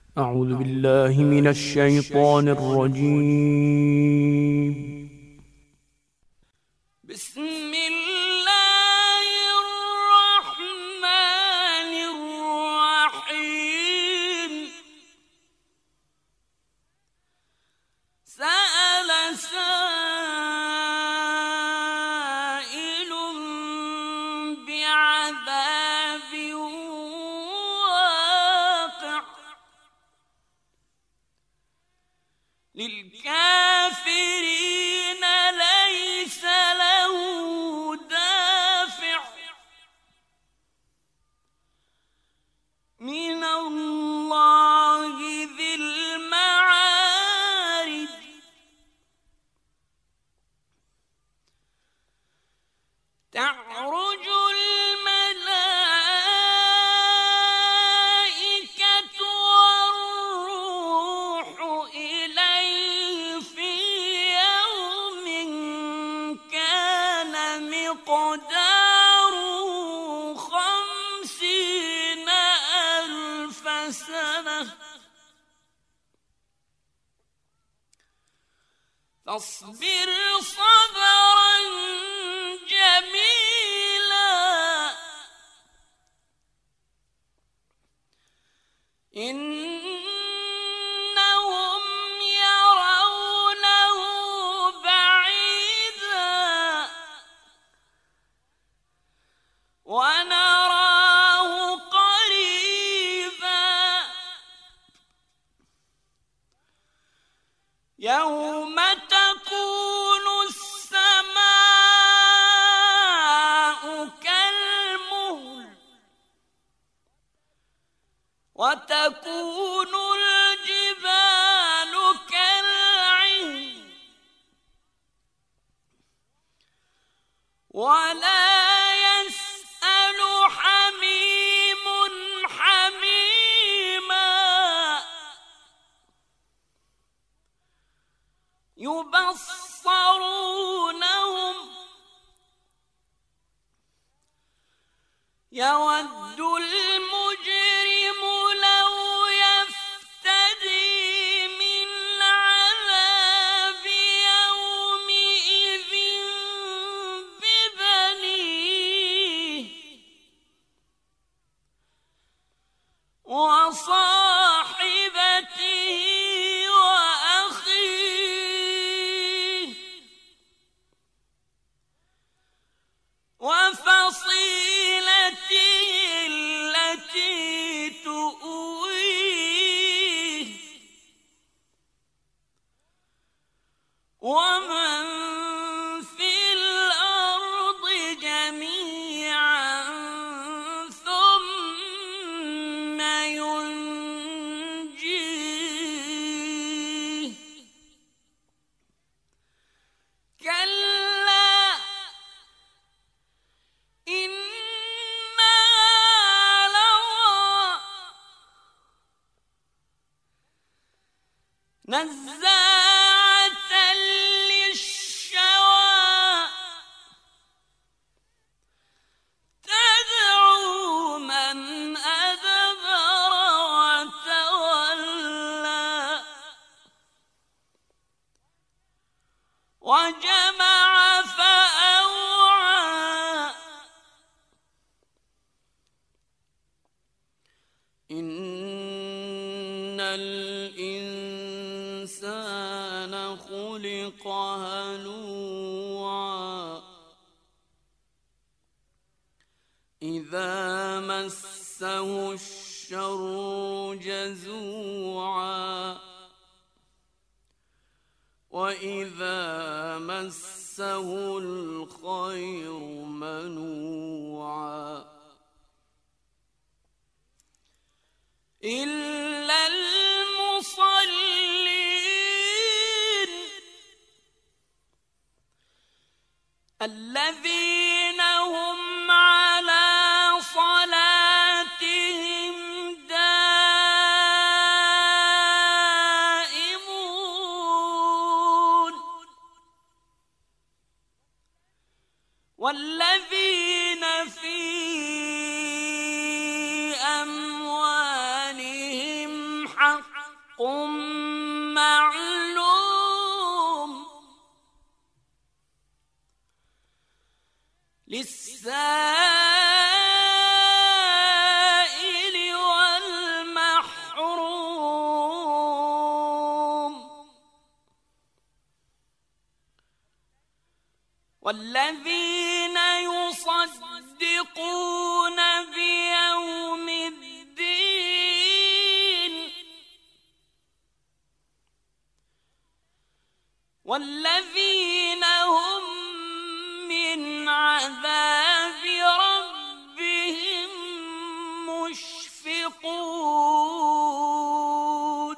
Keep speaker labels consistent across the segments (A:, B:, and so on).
A: أعوذ بالله من الشيطان الرجيم.
B: بسم الله الرحمن الرحيم. سأل سائل بعذاب واقع للكافرين ليس له دافع من الله ذي المعارج. تعرج الملائكة والروح إليه في يوم كان مقداره 50,000 سنة فاصبر صبرا جميلا إنهم يرونه بعيدا ونراه قريبا. يوم تكون السماء كالمهل وتكون الجبال كالعهن ولا يسأل حميم حميما يبصرونهم يود المجرم لو يفتدي من عذاب يومئذ ببنيه وصاحبته وأخيه وفصيلته التي تؤويه ومن في الأرض جميعا ثم ينجيه. كلا إنها لظى نزاعة للشوى تدعو من أدبر وتولى وجمع فأوعى إن الإنسان خلق هلوعا إذا مسه الشر جزوعا وإذا مسه الخير منوعا إلا المصلين الذين هم على صلاتهم دائمون والذين في أموالهم حق معلوم للسائل والمحروم والذين يصدقون بيوم الدين والذين هم من عذاب ربهم مشفقون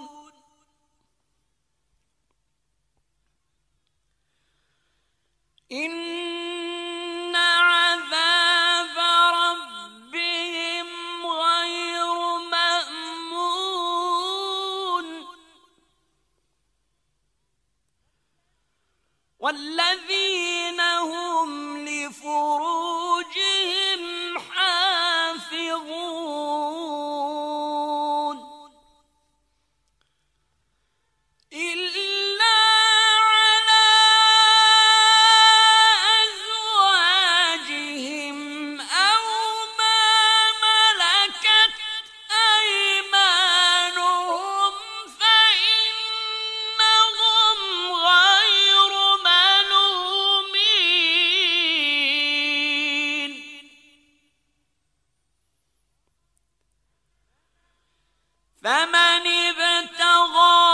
B: إن عذاب ربهم غير مأمون والذين هم لفروجهم حافظون إلا على أزواجهم أو ما ملكت أيمانهم فإنهم غير ملومين فمن ابتغى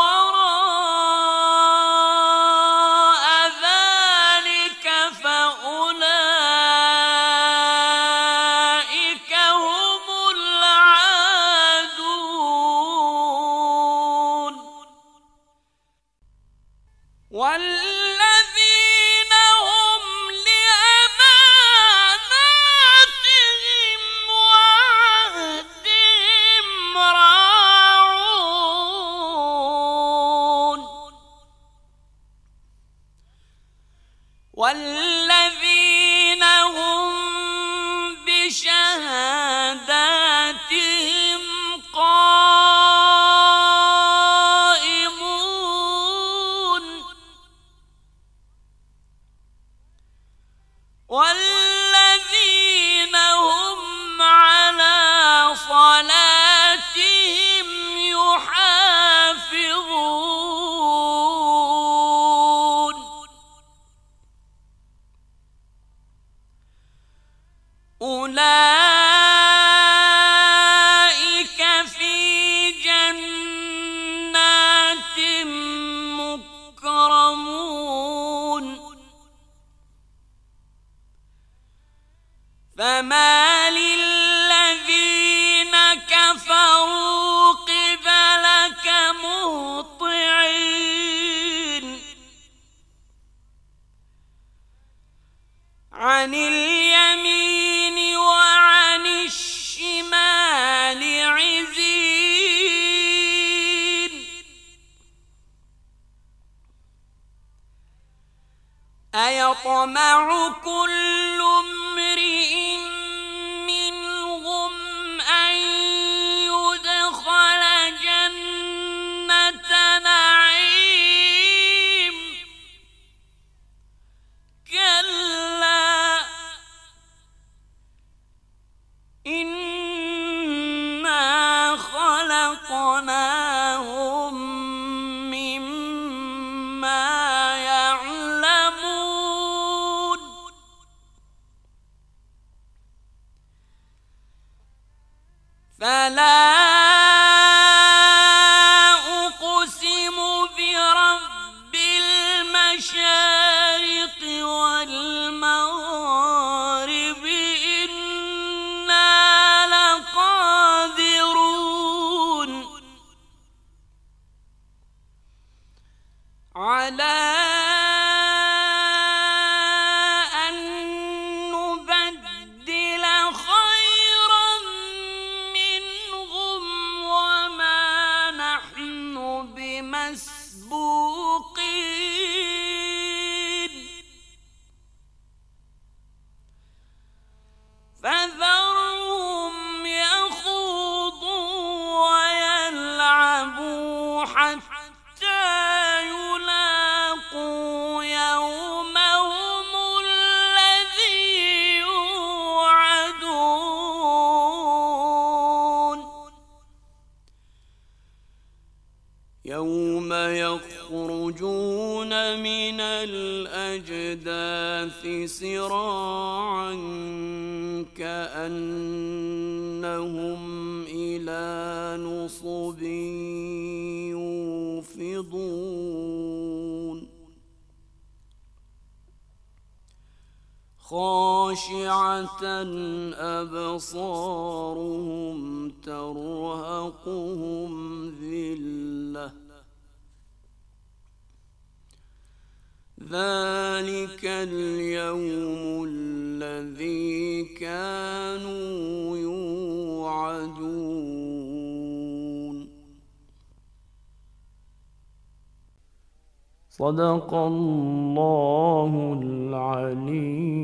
B: وراء ذلك فأولئك هم العادون والذين هم لأماناتهم وعهدهم راعون والذين هم بشهاداتهم قائمون والذين هم على صلاتهم يحافظون أولئك في جنات مكرمون فما للذين كفروا قبلك مهطعين عن اليمين وعن الشمال عزين أيطمع كل امرئ منهم أن يدخل جنة نعيم كلا إنا خلقناهم مما يعلمون فلا أقسم برب المشارق والمغارب إنا لقادرون على أن نبدل خيرا منهم وما نحن بمسبوقين فذرهم يخوضوا ويلعبوا يوم يخرجون من الأجداث سراعا كأنهم إلى نصب يوفضون خاشعة أبصارهم ترهقهم ذلة ذلك اليوم الذي كانوا يوعدون.
A: صدق الله العلي